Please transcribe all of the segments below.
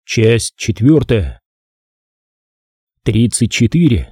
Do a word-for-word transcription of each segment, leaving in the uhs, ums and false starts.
Часть четвертая. Тридцать четыре.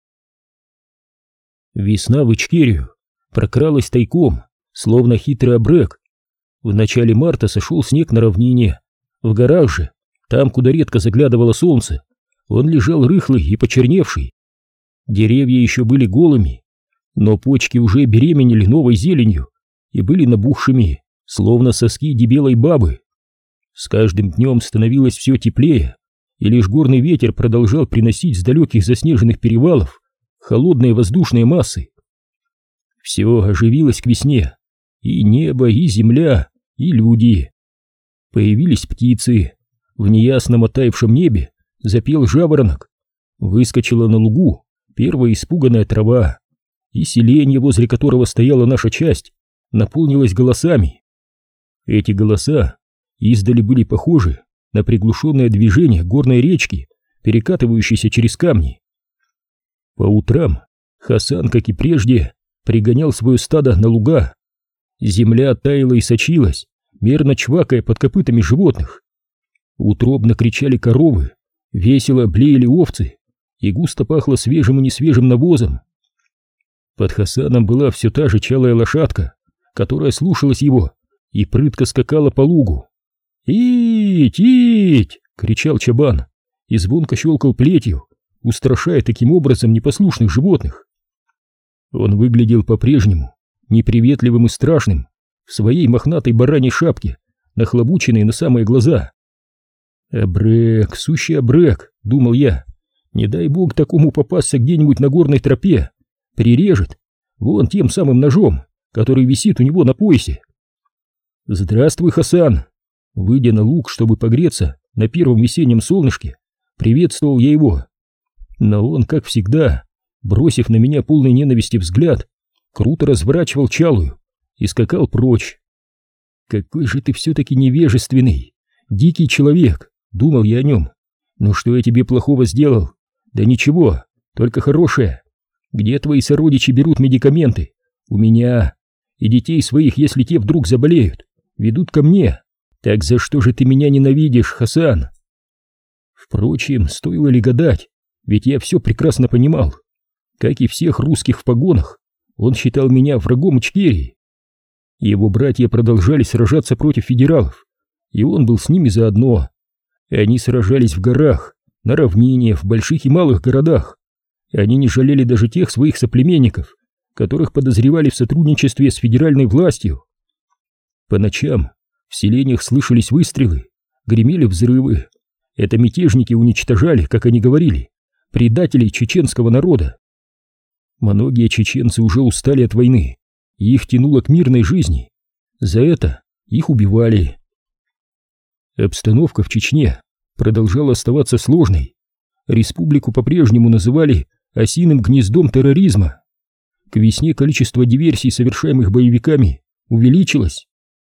Весна в Ичкерию прокралась тайком, словно хитрый абрек. В начале марта сошел снег на равнине. В горах же, там, куда редко заглядывало солнце, он лежал рыхлый и почерневший. Деревья еще были голыми, но почки уже беременели новой зеленью и были набухшими, словно соски дебелой бабы. С каждым днем становилось все теплее, и лишь горный ветер продолжал приносить с далеких заснеженных перевалов холодные воздушные массы. Все оживилось к весне, и небо, и земля, и люди. Появились птицы, в неясном оттаившем небе запел жаворонок, выскочила на лугу первая испуганная трава, и селенье, возле которого стояла наша часть, наполнилось голосами. Эти голоса издали были похожи на приглушенное движение горной речки, перекатывающейся через камни. По утрам Хасан, как и прежде, пригонял свое стадо на луга. Земля таяла и сочилась, мерно чвакая под копытами животных. Утробно кричали коровы, весело блеяли овцы, и густо пахло свежим и несвежим навозом. Под Хасаном была все та же чалая лошадка, которая слушалась его и прытко скакала по лугу. «Ить! Ить!» — кричал чабан и звонко щелкал плетью, устрашая таким образом непослушных животных. Он выглядел по-прежнему неприветливым и страшным в своей мохнатой бараньей шапке, нахлобученной на самые глаза. «Абрек, сущий абрек!» — думал я. «Не дай бог такому попасться где-нибудь на горной тропе, прирежет, вон тем самым ножом, который висит у него на поясе». «Здравствуй, Хасан!» Выйдя на луг, чтобы погреться на первом весеннем солнышке, приветствовал я его. Но он, как всегда, бросив на меня полный ненависти взгляд, круто разворачивал чалую и скакал прочь. «Какой же ты все-таки невежественный, дикий человек!» — думал я о нем. «Ну что я тебе плохого сделал? Да ничего, только хорошее. Где твои сородичи берут медикаменты? У меня. И детей своих, если те вдруг заболеют, ведут ко мне. Так за что же ты меня ненавидишь, Хасан?» Впрочем, стоило ли гадать, ведь я все прекрасно понимал. Как и всех русских в погонах, он считал меня врагом Ичкерии. Его братья продолжали сражаться против федералов, и он был с ними заодно. Они сражались в горах, на равнине, в больших и малых городах. Они не жалели даже тех своих соплеменников, которых подозревали в сотрудничестве с федеральной властью. По ночам в селениях слышались выстрелы, гремели взрывы. Это мятежники уничтожали, как они говорили, предателей чеченского народа. Многие чеченцы уже устали от войны, и их тянуло к мирной жизни. За это их убивали. Обстановка в Чечне продолжала оставаться сложной. Республику по-прежнему называли осиным гнездом терроризма. К весне количество диверсий, совершаемых боевиками, увеличилось.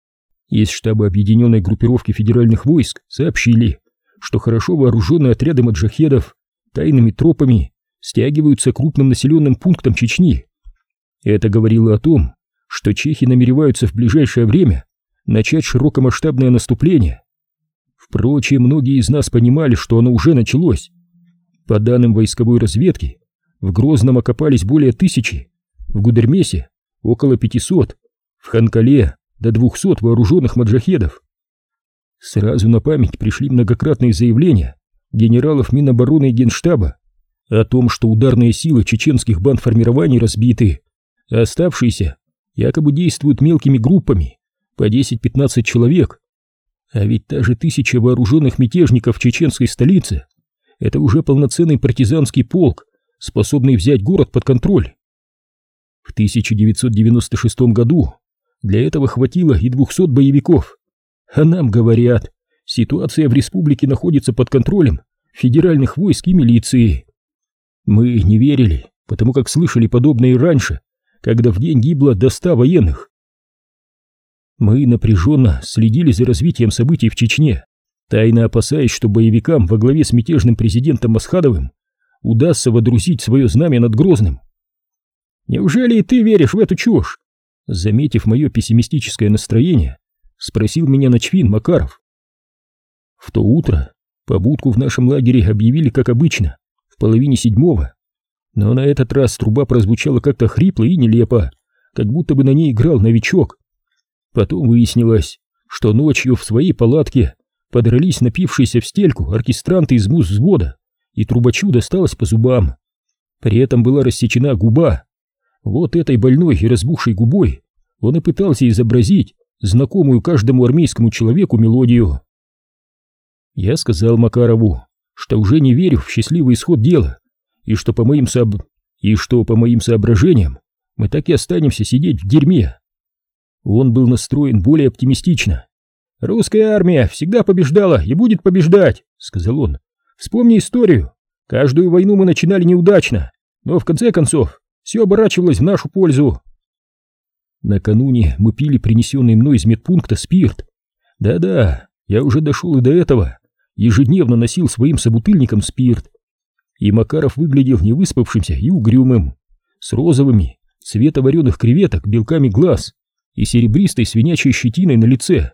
Из штаба объединенной группировки федеральных войск сообщили, что хорошо вооруженные отряды маджахедов тайными тропами стягиваются к крупным населенным пунктам Чечни. Это говорило о том, что чехи намереваются в ближайшее время начать широкомасштабное наступление. Впрочем, многие из нас понимали, что оно уже началось. По данным войсковой разведки, в Грозном окопались более тысячи, в Гудермесе около пятисот, в Ханкале до двухсот вооруженных маджахедов. Сразу на память пришли многократные заявления генералов Минобороны и Генштаба о том, что ударные силы чеченских бандформирований разбиты, а оставшиеся якобы действуют мелкими группами по десять-пятнадцать человек. А ведь та же тысяча вооруженных мятежников в чеченской столице — это уже полноценный партизанский полк, способный взять город под контроль. В тысяча девятьсот девяносто шестом году для этого хватило и двухсот боевиков. А нам говорят, ситуация в республике находится под контролем федеральных войск и милиции. Мы не верили, потому как слышали подобное и раньше, когда в день гибло до ста военных. Мы напряженно следили за развитием событий в Чечне, тайно опасаясь, что боевикам во главе с мятежным президентом Масхадовым удастся водрузить свое знамя над Грозным. «Неужели и ты веришь в эту чушь?» Заметив мое пессимистическое настроение, спросил меня начфин Макаров. В то утро Побудку в нашем лагере объявили, как обычно, в половине седьмого. Но на этот раз труба прозвучала как-то хрипло и нелепо, как будто бы на ней играл новичок. Потом выяснилось, что ночью в своей палатке подрались напившиеся в стельку оркестранты из муз-взвода, и трубачу досталось по зубам. При этом была рассечена губа. Вот этой больной и разбухшей губой он и пытался изобразить знакомую каждому армейскому человеку мелодию. Я сказал Макарову, что уже не верю в счастливый исход дела, и что по моим сооб... и что по моим соображениям мы так и останемся сидеть в дерьме. Он был настроен более оптимистично. «Русская армия всегда побеждала и будет побеждать», — сказал он. «Вспомни историю. Каждую войну мы начинали неудачно, но в конце концов все оборачивалось в нашу пользу». Накануне мы пили принесенный мной из медпункта спирт. Да-да, я уже дошел и до этого. Ежедневно носил своим собутыльникам спирт. И Макаров выглядел невыспавшимся и угрюмым, с розовыми, цвета вареных креветок, белками глаз и серебристой свинячьей щетиной на лице.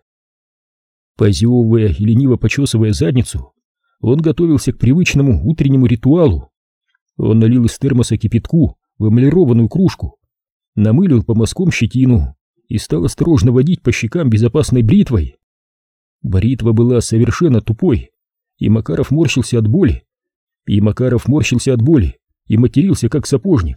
Позевывая и лениво почесывая задницу, он готовился к привычному утреннему ритуалу. Он налил из термоса кипятку в эмалированную кружку, намылил по мазкам щетину и стал осторожно водить по щекам безопасной бритвой. Бритва была совершенно тупой, и Макаров морщился от боли, и Макаров морщился от боли и матерился, как сапожник.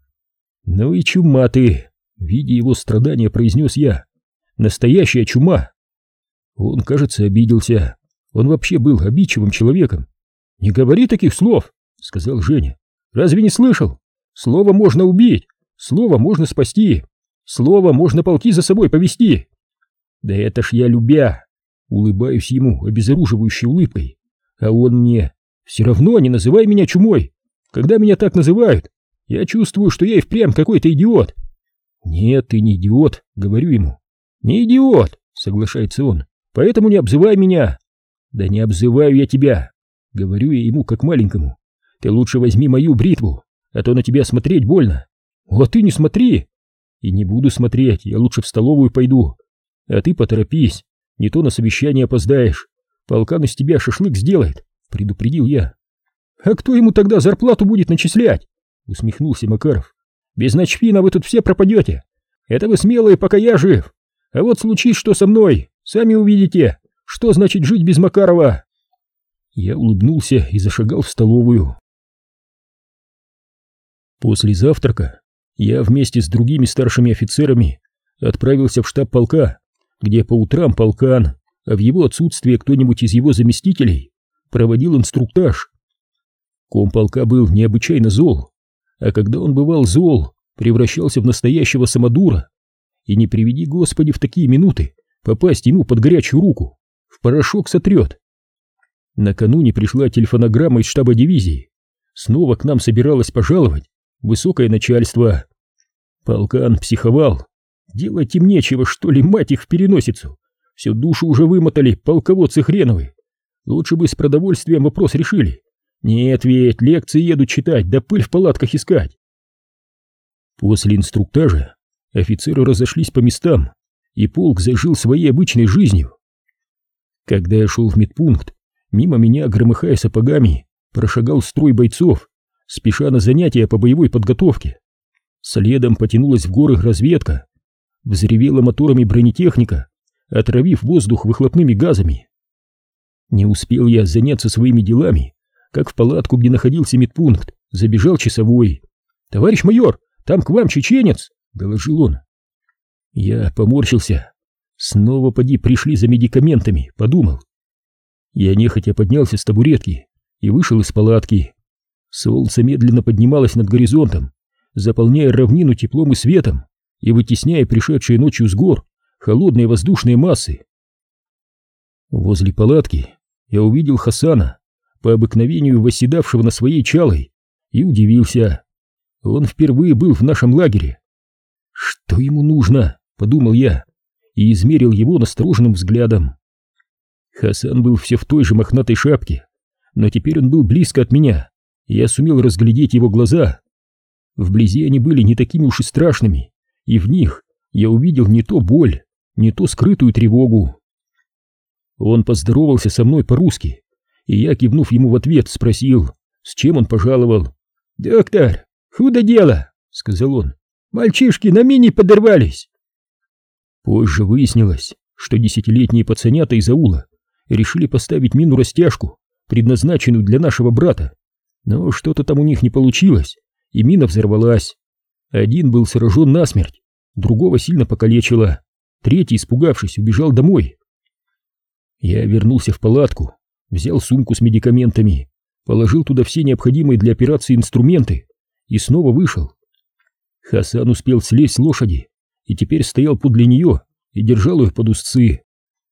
«Ну и чума ты!» — видя его страдания, произнес я. «Настоящая чума!» Он, кажется, обиделся. Он вообще был обидчивым человеком. «Не говори таких слов!» — сказал Женя. «Разве не слышал? Слово можно убить, слово можно спасти, слово можно полки за собой повести!» «Да это ж я любя!» Улыбаюсь ему обезоруживающей улыбкой. А он мне: «Все равно не называй меня чумой. Когда меня так называют, я чувствую, что я и впрямь какой-то идиот». «Нет, ты не идиот», — говорю ему. «Не идиот», — соглашается он. «Поэтому не обзывай меня». «Да не обзываю я тебя», — говорю я ему как маленькому. «Ты лучше возьми мою бритву, а то на тебя смотреть больно». «А ты не смотри». «И не буду смотреть, я лучше в столовую пойду. А ты поторопись, не то на совещание опоздаешь. Полкан из тебя шашлык сделает», — предупредил я. «А кто ему тогда зарплату будет начислять?» — усмехнулся Макаров. «Без начфина вы тут все пропадете. Это вы смелые, пока я жив. А вот случись что со мной, сами увидите, что значит жить без Макарова». Я улыбнулся и зашагал в столовую. После завтрака я вместе с другими старшими офицерами отправился в штаб полка, где по утрам полкан, а в его отсутствие кто-нибудь из его заместителей, проводил инструктаж. Комполка был необычайно зол, а когда он бывал зол, превращался в настоящего самодура, и не приведи Господи в такие минуты попасть ему под горячую руку, в порошок сотрет. Накануне пришла телефонограмма из штаба дивизии. Снова к нам собиралось пожаловать высокое начальство. Полкан психовал. Делать им нечего, что ли, мать их в переносицу. Всю душу уже вымотали полководцы хреновы. Лучше бы с продовольствием вопрос решили. Нет ведь, лекции едут читать, да пыль в палатках искать. После инструктажа офицеры разошлись по местам, и полк зажил своей обычной жизнью. Когда я шел в медпункт, мимо меня, громыхая сапогами, прошагал строй бойцов, спеша на занятия по боевой подготовке. Следом потянулась в горы разведка. Взревела моторами бронетехника, отравив воздух выхлопными газами. Не успел я заняться своими делами, как в палатку, где находился медпункт, забежал часовой. «Товарищ майор, там к вам чеченец!» — доложил он. Я поморщился. Снова поди пришли за медикаментами, подумал. Я нехотя поднялся с табуретки и вышел из палатки. Солнце медленно поднималось над горизонтом, заполняя равнину теплом и светом и вытесняя пришедшие ночью с гор холодные воздушные массы. Возле палатки я увидел Хасана, по обыкновению восседавшего на своей чалой, и удивился. Он впервые был в нашем лагере. «Что ему нужно?» — подумал я и измерил его настороженным взглядом. Хасан был все в той же мохнатой шапке, но теперь он был близко от меня, и я сумел разглядеть его глаза. Вблизи они были не такими уж и страшными, и в них я увидел не то боль, не то скрытую тревогу. Он поздоровался со мной по-русски и я, кивнув ему в ответ, спросил, с чем он пожаловал. «Доктор, худо дело», — сказал он, — «мальчишки на мине подорвались». Позже выяснилось, что десятилетние пацанята из аула решили поставить мину-растяжку, предназначенную для нашего брата, но что-то там у них не получилось, и мина взорвалась. Один был сражен насмерть, другого сильно покалечило, третий, испугавшись, убежал домой. Я вернулся в палатку, взял сумку с медикаментами, положил туда все необходимые для операции инструменты и снова вышел. Хасан успел слезть с лошади и теперь стоял подле нее и держал ее под узцы.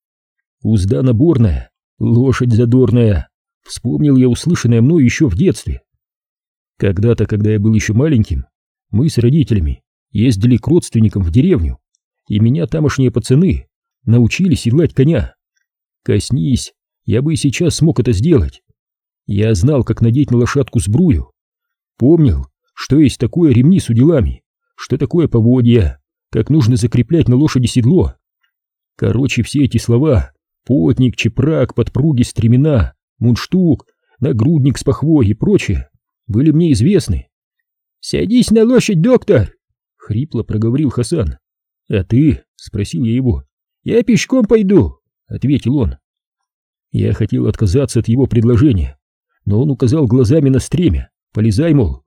Узда наборная, лошадь задорная, вспомнил я услышанное мною еще в детстве. Когда-то, когда я был еще маленьким, мы с родителями ездили к родственникам в деревню, и меня тамошние пацаны научили седлать коня. Коснись, я бы и сейчас смог это сделать. Я знал, как надеть на лошадку сбрую. Помнил, что есть такое ремни с уделами, что такое поводья, как нужно закреплять на лошади седло. Короче, все эти слова — потник, чепрак, подпруги, стремена, мундштук, нагрудник с пахвой и прочее — были мне известны. «Садись на лошадь, доктор!» — хрипло проговорил Хасан. «А ты?» — спросил я его. «Я пешком пойду», — ответил он. Я хотел отказаться от его предложения, но он указал глазами на стремя. «Полезай, мол».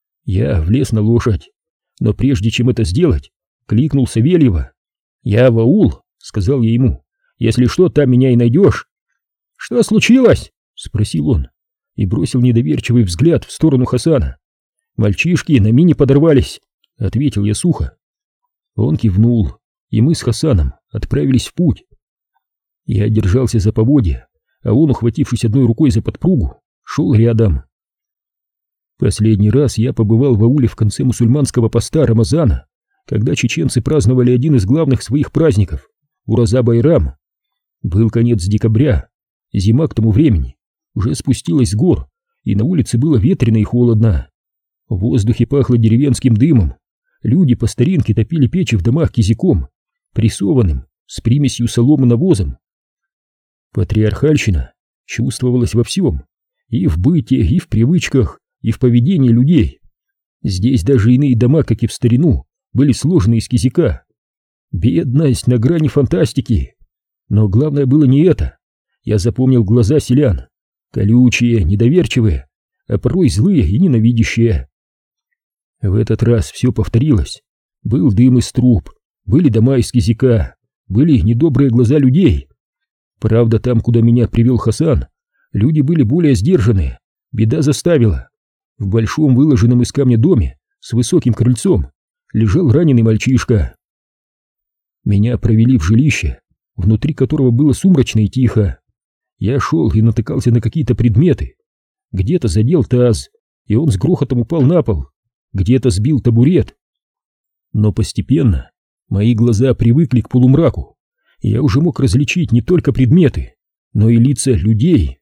Я влез на лошадь, но прежде чем это сделать, кликнул Савельева. «Я в аул», — сказал я ему. «Если что, там меня и найдешь». «Что случилось?» — спросил он и бросил недоверчивый взгляд в сторону Хасана. «Мальчишки на мине подорвались», — ответил я сухо. Он кивнул, и мы с Хасаном отправились в путь. Я держался за поводья, а он, ухватившись одной рукой за подпругу, шел рядом. Последний раз я побывал в ауле в конце мусульманского поста Рамазана, когда чеченцы праздновали один из главных своих праздников — Ураза-Байрам. Был конец декабря, зима к тому времени уже спустилась с гор, и на улице было ветрено и холодно. В воздухе пахло деревенским дымом, люди по старинке топили печи в домах кизиком, прессованным, с примесью соломы навозом. Патриархальщина чувствовалась во всем, и в быте, и в привычках, и в поведении людей. Здесь даже иные дома, как и в старину, были сложены из кизика. Бедность на грани фантастики. Но главное было не это. Я запомнил глаза селян, колючие, недоверчивые, а порой злые и ненавидящие. В этот раз все повторилось. Был дым из труб, были дома из кизика, были недобрые глаза людей. Правда, там, куда меня привел Хасан, люди были более сдержанные. Беда заставила. В большом выложенном из камня доме с высоким крыльцом лежал раненый мальчишка. Меня провели в жилище, внутри которого было сумрачно и тихо. Я шел и натыкался на какие-то предметы. Где-то задел таз, и он с грохотом упал на пол, где-то сбил табурет. Но постепенно мои глаза привыкли к полумраку, и я уже мог различить не только предметы, но и лица людей.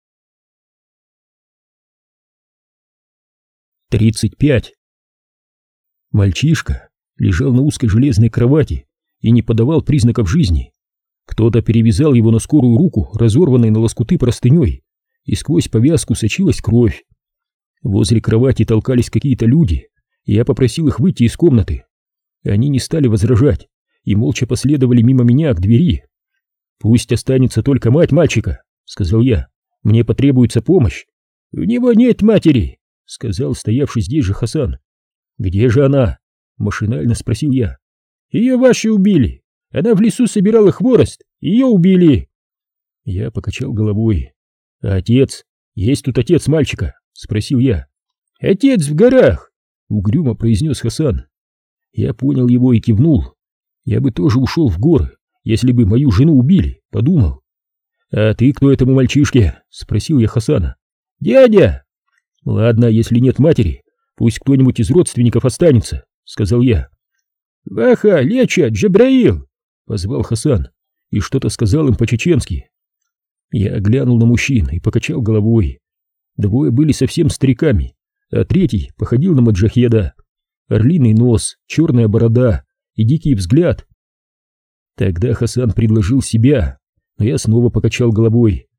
тридцать пять. Мальчишка лежал на узкой железной кровати и не подавал признаков жизни. Кто-то перевязал его на скорую руку, разорванной на лоскуты простыней, и сквозь повязку сочилась кровь. Возле кровати толкались какие-то люди, и я попросил их выйти из комнаты. Они не стали возражать и молча последовали мимо меня к двери. «Пусть останется только мать мальчика», — сказал я. «Мне потребуется помощь». «У него нет матери», — сказал стоявший здесь же Хасан. «Где же она?» — машинально спросил я. «Ее ваши убили. Она в лесу собирала хворост, ее убили». Я покачал головой. «А отец? Есть тут отец мальчика?» — спросил я. «Отец в горах», — угрюмо произнес Хасан. Я понял его и кивнул. Я бы тоже ушел в горы, если бы мою жену убили, подумал. «А ты кто этому мальчишке?» — спросил я Хасана. «Дядя!» «Ладно, если нет матери, пусть кто-нибудь из родственников останется», — сказал я. «Ваха, Леча, Джабраил!» — позвал Хасан и что-то сказал им по-чеченски. Я глянул на мужчин и покачал головой. Двое были совсем стариками, а третий походил на маджахеда. Орлиный нос, черная борода и дикий взгляд. Тогда Хасан предложил себя, но я снова покачал головой.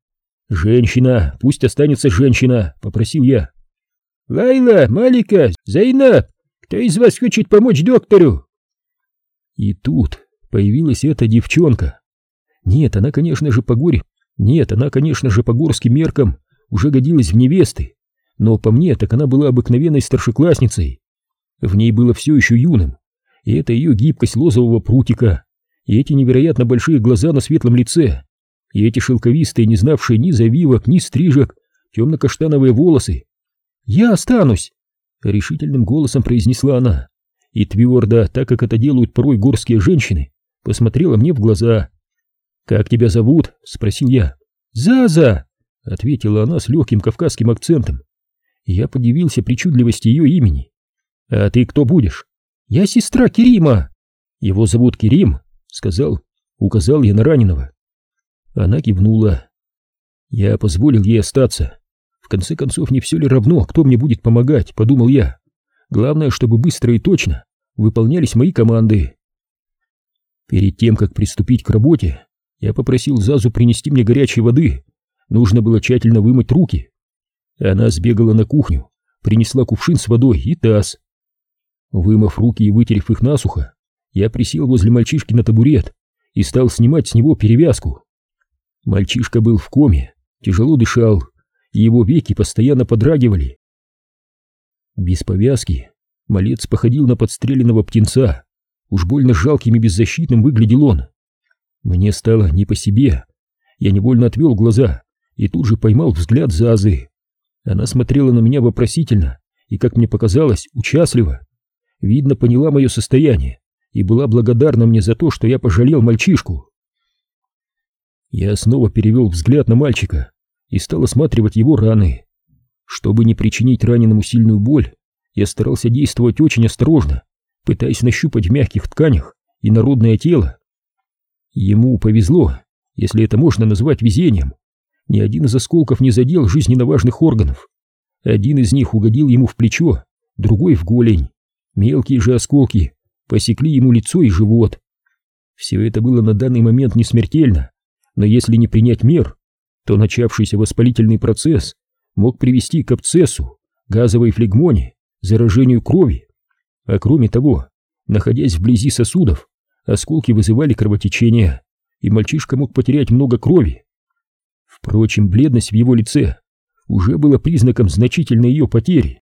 «Женщина, пусть останется женщина», — попросил я. «Лайла, Малика, Зайнаб, кто из вас хочет помочь доктору?» И тут появилась эта девчонка. Нет, она, конечно же, по горе... Нет, она, конечно же, по горским меркам уже годилась в невесты, но по мне так она была обыкновенной старшеклассницей. В ней было все еще юным, и это ее гибкость лозового прутика, и эти невероятно большие глаза на светлом лице, и эти шелковистые, не знавшие ни завивок, ни стрижек, темно-каштановые волосы. «Я останусь!» — решительным голосом произнесла она, и твердо, так как это делают порой горские женщины, посмотрела мне в глаза. «Как тебя зовут?» — спросил я. «Заза!» — ответила она с легким кавказским акцентом. Я подивился причудливости ее имени. «А ты кто будешь?» «Я сестра Керима». «Его зовут Керим?» — сказал, указал я на раненого. Она кивнула. Я позволил ей остаться. В конце концов, не все ли равно, кто мне будет помогать, подумал я. Главное, чтобы быстро и точно выполнялись мои команды. Перед тем, как приступить к работе, я попросил Зазу принести мне горячей воды. Нужно было тщательно вымыть руки. Она сбегала на кухню, принесла кувшин с водой и таз. Вымыв руки и вытерев их насухо, я присел возле мальчишки на табурет и стал снимать с него перевязку. Мальчишка был в коме, тяжело дышал, и его веки постоянно подрагивали. Без повязки малец походил на подстреленного птенца. Уж больно жалким и беззащитным выглядел он. Мне стало не по себе. Я невольно отвел глаза и тут же поймал взгляд Зазы. Она смотрела на меня вопросительно и, как мне показалось, участливо. Видно, поняла мое состояние и была благодарна мне за то, что я пожалел мальчишку. Я снова перевел взгляд на мальчика и стал осматривать его раны. Чтобы не причинить раненому сильную боль, я старался действовать очень осторожно, пытаясь нащупать в мягких тканях инородное тело. Ему повезло, если это можно назвать везением. Ни один из осколков не задел жизненно важных органов. Один из них угодил ему в плечо, другой в голень. Мелкие же осколки посекли ему лицо и живот. Все это было на данный момент не смертельно, но если не принять мер, то начавшийся воспалительный процесс мог привести к абсцессу, газовой флегмоне, заражению крови. А кроме того, находясь вблизи сосудов, осколки вызывали кровотечение, и мальчишка мог потерять много крови. Впрочем, бледность в его лице уже была признаком значительной ее потери.